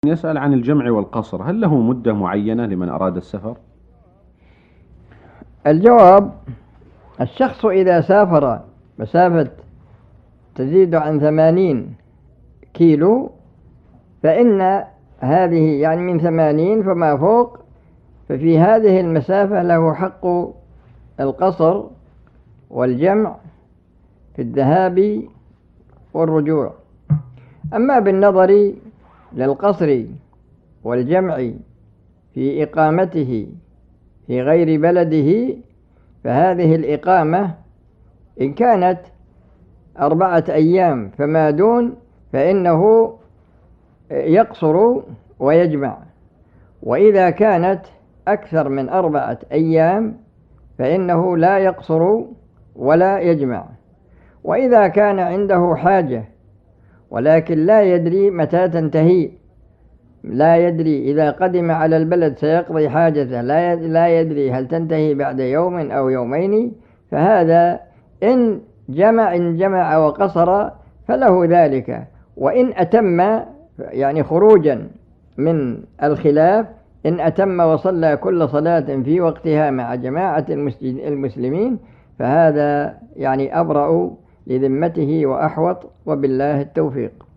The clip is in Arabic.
يسأل عن الجمع والقصر، هل له مدة معينة لمن أراد السفر؟ الجواب: الشخص إذا سافر مسافة تزيد عن 80 كيلو فإن هذه يعني من 80 فما فوق، ففي هذه المسافة له حق القصر والجمع في الذهاب والرجوع. أما بالنظر للقصر والجمع في إقامته في غير بلده، فهذه الإقامة إن كانت 4 أيام فما دون فإنه يقصر ويجمع، وإذا كانت أكثر من 4 أيام فإنه لا يقصر ولا يجمع. وإذا كان عنده حاجة ولكن لا يدري متى تنتهي، لا يدري إذا قدم على البلد سيقضي حاجته، لا يدري هل تنتهي بعد يوم أو يومين، فهذا إن جمع وقصر فله ذلك. وإن أتم يعني خروجا من الخلاف، إن أتم وصلى كل صلاة في وقتها مع جماعة المسلمين فهذا يعني أبرأ لذمته وأحوط، وبالله التوفيق.